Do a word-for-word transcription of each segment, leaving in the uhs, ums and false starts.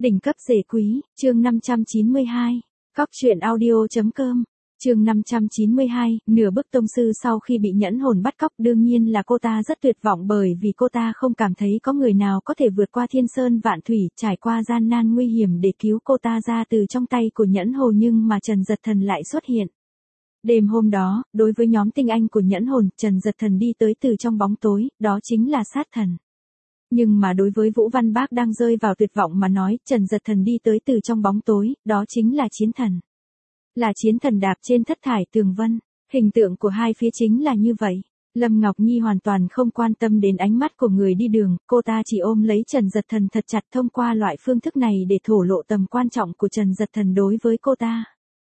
Đỉnh cấp rể quý, chương năm trăm chín mươi hai. Cóc truyện audio.com. Chương năm trăm chín mươi hai, nửa bức tông sư sau khi bị nhẫn hồn bắt cóc, đương nhiên là cô ta rất tuyệt vọng bởi vì cô ta không cảm thấy có người nào có thể vượt qua thiên sơn vạn thủy, trải qua gian nan nguy hiểm để cứu cô ta ra từ trong tay của nhẫn hồn, nhưng mà Trần Dật Thần lại xuất hiện. Đêm hôm đó, đối với nhóm tinh anh của nhẫn hồn, Trần Dật Thần đi tới từ trong bóng tối, đó chính là sát thần. Nhưng mà đối với Vũ Văn Bác đang rơi vào tuyệt vọng mà nói, Trần Dật Thần đi tới từ trong bóng tối, đó chính là chiến thần. Là chiến thần đạp trên thất thải tường vân, hình tượng của hai phía chính là như vậy. Lâm Ngọc Nhi hoàn toàn không quan tâm đến ánh mắt của người đi đường, cô ta chỉ ôm lấy Trần Dật Thần thật chặt, thông qua loại phương thức này để thổ lộ tầm quan trọng của Trần Dật Thần đối với cô ta.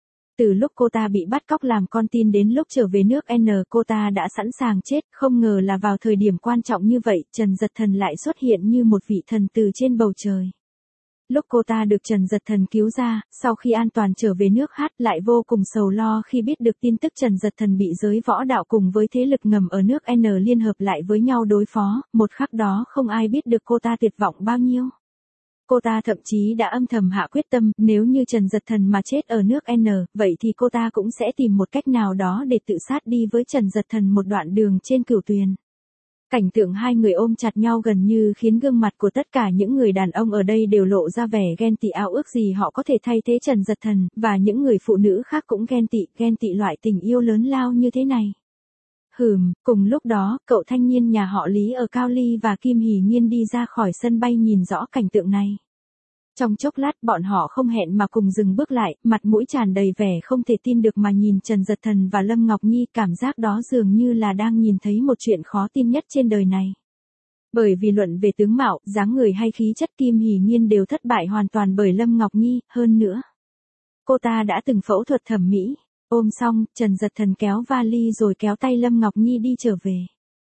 Từ lúc cô ta bị bắt cóc làm con tin đến lúc trở về nước N, cô ta đã sẵn sàng chết, không ngờ là vào thời điểm quan trọng như vậy, Trần Dật Thần lại xuất hiện như một vị thần từ trên bầu trời. Lúc cô ta được Trần Dật Thần cứu ra, sau khi an toàn trở về nước hát, lại vô cùng sầu lo khi biết được tin tức Trần Dật Thần bị giới võ đạo cùng với thế lực ngầm ở nước N liên hợp lại với nhau đối phó, một khắc đó không ai biết được cô ta tuyệt vọng bao nhiêu. Cô ta thậm chí đã âm thầm hạ quyết tâm, nếu như Trần Dật Thần mà chết ở nước N, vậy thì cô ta cũng sẽ tìm một cách nào đó để tự sát đi với Trần Dật Thần một đoạn đường trên cửu tuyền. Cảnh tượng hai người ôm chặt nhau gần như khiến gương mặt của tất cả những người đàn ông ở đây đều lộ ra vẻ ghen tị, ao ước gì họ có thể thay thế Trần Dật Thần, và những người phụ nữ khác cũng ghen tị, ghen tị loại tình yêu lớn lao như thế này. Hừm, cùng lúc đó, cậu thanh niên nhà họ Lý ở Cao Ly và Kim Hỷ Nhiên đi ra khỏi sân bay nhìn rõ cảnh tượng này. Trong chốc lát bọn họ không hẹn mà cùng dừng bước lại, mặt mũi tràn đầy vẻ không thể tin được mà nhìn Trần Dật Thần và Lâm Ngọc Nhi, cảm giác đó dường như là đang nhìn thấy một chuyện khó tin nhất trên đời này. Bởi vì luận về tướng mạo, dáng người hay khí chất, Kim Hỷ Nhiên đều thất bại hoàn toàn bởi Lâm Ngọc Nhi, hơn nữa. Cô ta đã từng phẫu thuật thẩm mỹ. Ôm xong, Trần Dật Thần kéo vali rồi kéo tay Lâm Ngọc Nhi đi trở về.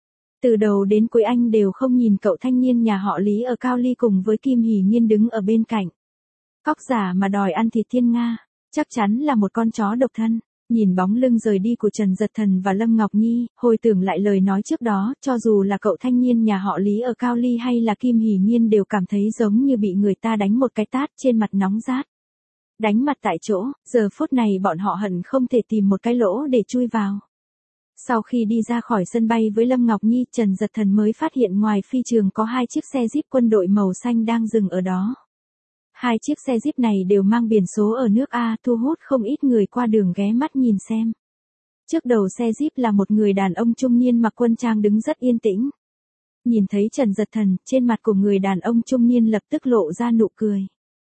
Từ đầu đến cuối anh đều không nhìn cậu thanh niên nhà họ Lý ở Cao Ly cùng với Kim Hỷ Nhiên đứng ở bên cạnh. Cóc giả mà đòi ăn thịt thiên nga, chắc chắn là một con chó độc thân. Nhìn bóng lưng rời đi của Trần Dật Thần và Lâm Ngọc Nhi, hồi tưởng lại lời nói trước đó, cho dù là cậu thanh niên nhà họ Lý ở Cao Ly hay là Kim Hỷ Nhiên đều cảm thấy giống như bị người ta đánh một cái tát trên mặt nóng rát. Đánh mặt tại chỗ, giờ phút này bọn họ hận không thể tìm một cái lỗ để chui vào. Sau khi đi ra khỏi sân bay với Lâm Ngọc Nhi, Trần Dật Thần mới phát hiện ngoài phi trường có hai chiếc xe Jeep quân đội màu xanh đang dừng ở đó. Hai chiếc xe Jeep này đều mang biển số ở nước A, thu hút không ít người qua đường ghé mắt nhìn xem. Trước đầu xe Jeep là một người đàn ông trung niên mặc quân trang đứng rất yên tĩnh. Nhìn thấy Trần Dật Thần, trên mặt của người đàn ông trung niên lập tức lộ ra nụ cười.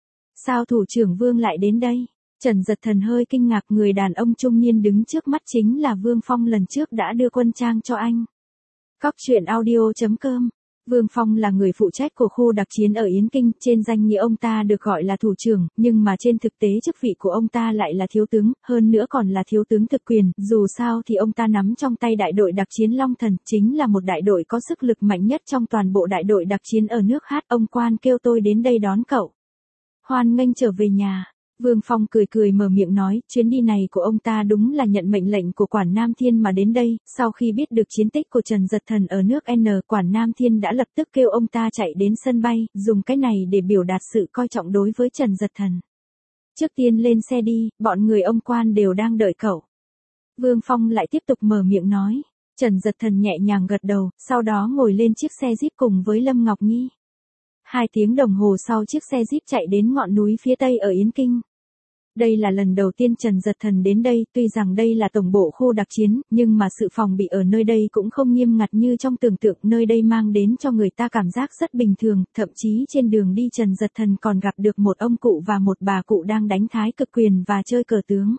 Sao thủ trưởng Vương lại đến đây? Trần Dật Thần hơi kinh ngạc, người đàn ông trung niên đứng trước mắt chính là Vương Phong lần trước đã đưa quân trang cho anh. Cóc truyện audio.com. Vương Phong là người phụ trách của khu đặc chiến ở Yến Kinh, trên danh nghĩa ông ta được gọi là thủ trưởng, nhưng mà trên thực tế chức vị của ông ta lại là thiếu tướng, hơn nữa còn là thiếu tướng thực quyền, dù sao thì ông ta nắm trong tay đại đội đặc chiến Long Thần, chính là một đại đội có sức lực mạnh nhất trong toàn bộ đại đội đặc chiến ở nước Hát. Ông quan kêu tôi đến đây đón cậu. Hoan nghênh trở về nhà. Vương Phong cười cười mở miệng nói, chuyến đi này của ông ta đúng là nhận mệnh lệnh của Quản Nam Thiên mà đến đây. Sau khi biết được chiến tích của Trần Dật Thần ở nước N, Quản Nam Thiên đã lập tức kêu ông ta chạy đến sân bay, dùng cái này để biểu đạt sự coi trọng đối với Trần Dật Thần. Trước tiên lên xe đi, bọn người ông quan đều đang đợi cậu. Vương Phong lại tiếp tục mở miệng nói. Trần Dật Thần nhẹ nhàng gật đầu, sau đó ngồi lên chiếc xe Jeep cùng với Lâm Ngọc Nhi. Hai tiếng đồng hồ sau, chiếc xe Jeep chạy đến ngọn núi phía tây ở Yến Kinh. Đây là lần đầu tiên Trần Dật Thần đến đây, tuy rằng đây là tổng bộ khu đặc chiến, nhưng mà sự phòng bị ở nơi đây cũng không nghiêm ngặt như trong tưởng tượng, nơi đây mang đến cho người ta cảm giác rất bình thường, thậm chí trên đường đi Trần Dật Thần còn gặp được một ông cụ và một bà cụ đang đánh thái cực quyền và chơi cờ tướng.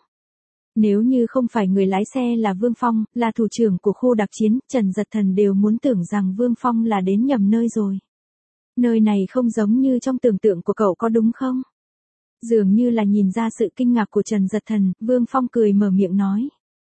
Nếu như không phải người lái xe là Vương Phong, là thủ trưởng của khu đặc chiến, Trần Dật Thần đều muốn tưởng rằng Vương Phong là đến nhầm nơi rồi. Nơi này không giống như trong tưởng tượng của cậu có đúng không? Dường như là nhìn ra sự kinh ngạc của Trần Dật Thần, Vương Phong cười mở miệng nói.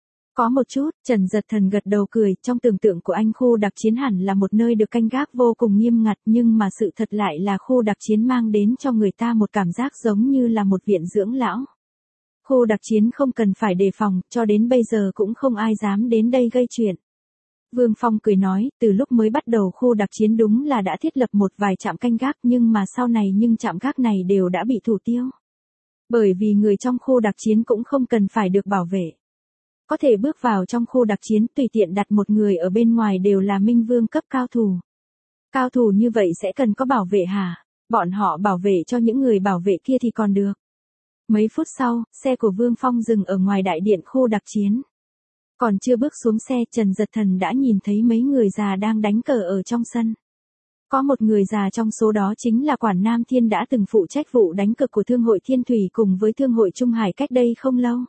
Có một chút, Trần Dật Thần gật đầu cười, trong tưởng tượng của anh khu đặc chiến hẳn là một nơi được canh gác vô cùng nghiêm ngặt, nhưng mà sự thật lại là khu đặc chiến mang đến cho người ta một cảm giác giống như là một viện dưỡng lão. Khu đặc chiến không cần phải đề phòng, cho đến bây giờ cũng không ai dám đến đây gây chuyện. Vương Phong cười nói, từ lúc mới bắt đầu khu đặc chiến đúng là đã thiết lập một vài trạm canh gác nhưng mà sau này nhưng trạm gác này đều đã bị thủ tiêu. Bởi vì người trong khu đặc chiến cũng không cần phải được bảo vệ. Có thể bước vào trong khu đặc chiến tùy tiện đặt một người ở bên ngoài đều là minh vương cấp cao thủ. Cao thủ như vậy sẽ cần có bảo vệ hả? Bọn họ bảo vệ cho những người bảo vệ kia thì còn được. Mấy phút sau, xe của Vương Phong dừng ở ngoài đại điện khu đặc chiến. Còn chưa bước xuống xe, Trần Dật Thần đã nhìn thấy mấy người già đang đánh cờ ở trong sân. Có một người già trong số đó chính là Quản Nam Thiên đã từng phụ trách vụ đánh cược của Thương hội Thiên Thủy cùng với Thương hội Trung Hải cách đây không lâu.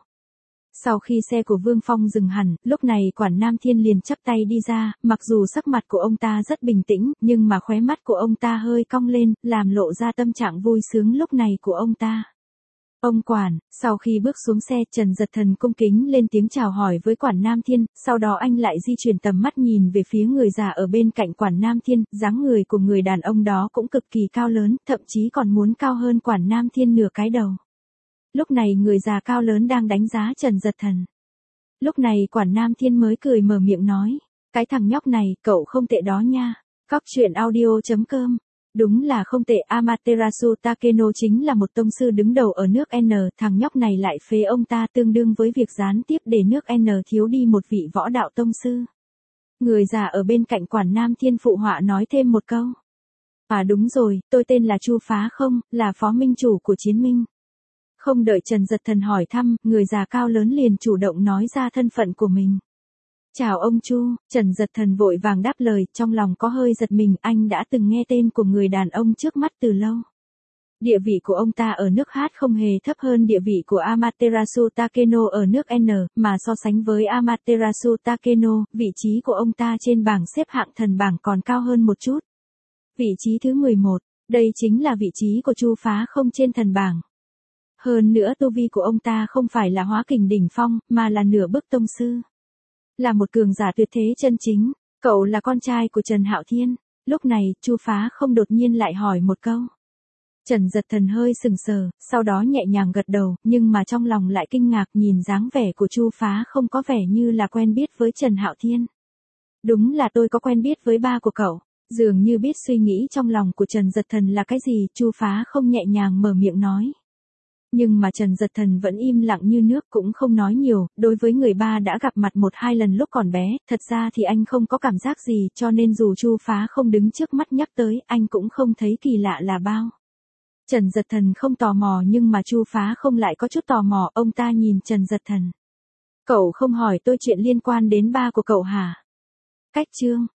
Sau khi xe của Vương Phong dừng hẳn, lúc này Quản Nam Thiên liền chắp tay đi ra, mặc dù sắc mặt của ông ta rất bình tĩnh, nhưng mà khóe mắt của ông ta hơi cong lên, làm lộ ra tâm trạng vui sướng lúc này của ông ta. Ông Quản, sau khi bước xuống xe, Trần Dật Thần cung kính lên tiếng chào hỏi với Quản Nam Thiên, sau đó anh lại di chuyển tầm mắt nhìn về phía người già ở bên cạnh Quản Nam Thiên, dáng người của người đàn ông đó cũng cực kỳ cao lớn, thậm chí còn muốn cao hơn Quản Nam Thiên nửa cái đầu. Lúc này người già cao lớn đang đánh giá Trần Dật Thần. Lúc này Quản Nam Thiên mới cười mở miệng nói, cái thằng nhóc này, cậu không tệ đó nha. Cóc truyện audio chấm com. Đúng là không tệ, Amaterasu Takeno chính là một tông sư đứng đầu ở nước N, thằng nhóc này lại phế ông ta tương đương với việc gián tiếp để nước N thiếu đi một vị võ đạo tông sư. Người già ở bên cạnh Quản Nam Thiên phụ họa nói thêm một câu. À đúng rồi, tôi tên là Chu Phá Không, là phó minh chủ của Chiến Minh. Không đợi Trần Dật Thần hỏi thăm, người già cao lớn liền chủ động nói ra thân phận của mình. Chào ông Chu, Trần Dật Thần vội vàng đáp lời, trong lòng có hơi giật mình, anh đã từng nghe tên của người đàn ông trước mắt từ lâu. Địa vị của ông ta ở nước Hát không hề thấp hơn địa vị của Amaterasu Takeno ở nước N, mà so sánh với Amaterasu Takeno, vị trí của ông ta trên bảng xếp hạng thần bảng còn cao hơn một chút. Vị trí thứ mười một, đây chính là vị trí của Chu Phá Không trên thần bảng. Hơn nữa tu vi của ông ta không phải là hóa kình đỉnh phong, mà là nửa bước tông sư. Là một cường giả tuyệt thế chân chính, cậu là con trai của Trần Hạo Thiên. Lúc này, Chu Phá Không đột nhiên lại hỏi một câu. Trần Dật Thần hơi sừng sờ, sau đó nhẹ nhàng gật đầu, nhưng mà trong lòng lại kinh ngạc nhìn dáng vẻ của Chu Phá Không có vẻ như là quen biết với Trần Hạo Thiên. Đúng là tôi có quen biết với ba của cậu. Dường như biết suy nghĩ trong lòng của Trần Dật Thần là cái gì, Chu Phá Không nhẹ nhàng mở miệng nói. Nhưng mà Trần Dật Thần vẫn im lặng như nước cũng không nói nhiều, đối với người ba đã gặp mặt một hai lần lúc còn bé, thật ra thì anh không có cảm giác gì, cho nên dù Chu Phá Không đứng trước mắt nhắc tới, anh cũng không thấy kỳ lạ là bao. Trần Dật Thần không tò mò nhưng mà Chu Phá Không lại có chút tò mò, ông ta nhìn Trần Dật Thần. Cậu không hỏi tôi chuyện liên quan đến ba của cậu hả? Cách chương.